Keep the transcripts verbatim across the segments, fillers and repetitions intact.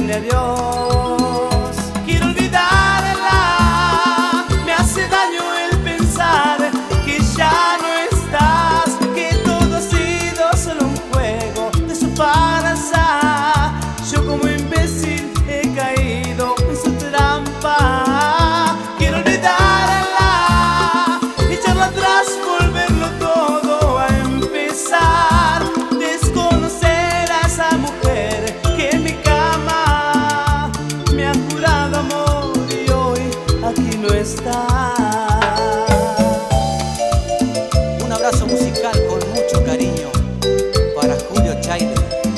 decirle adiós. Quiero olvidarla, me hace daño el pensar que ya no estás, que todo ha sido solo un juego de su farsa. Yo como imbécil he caído en su trampa. Quiero olvidarla, echarla atrás, volverlo todo a empezar, desconocer a esa mujer que en mi cama me ha jurado amor y hoy aquí no está. Un abrazo musical con mucho cariño para Julio Chaile.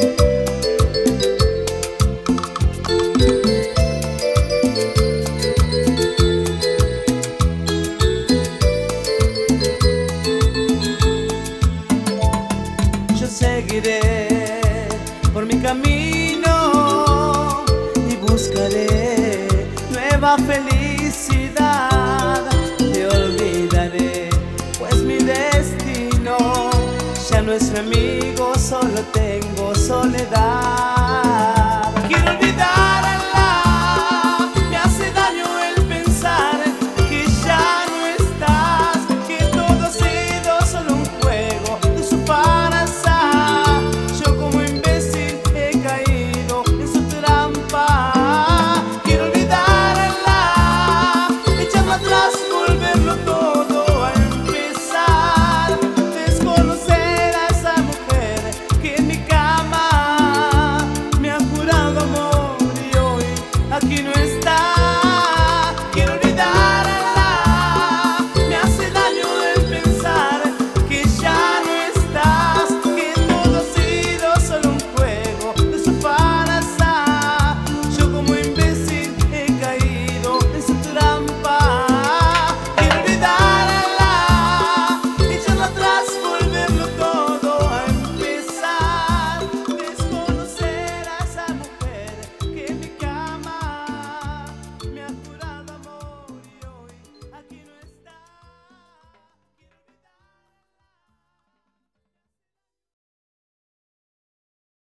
Yo seguiré por mi camino y buscaré nueva felicidad. Te olvidaré, pues mi destino ya no es mi amigo, solo tengo soledad.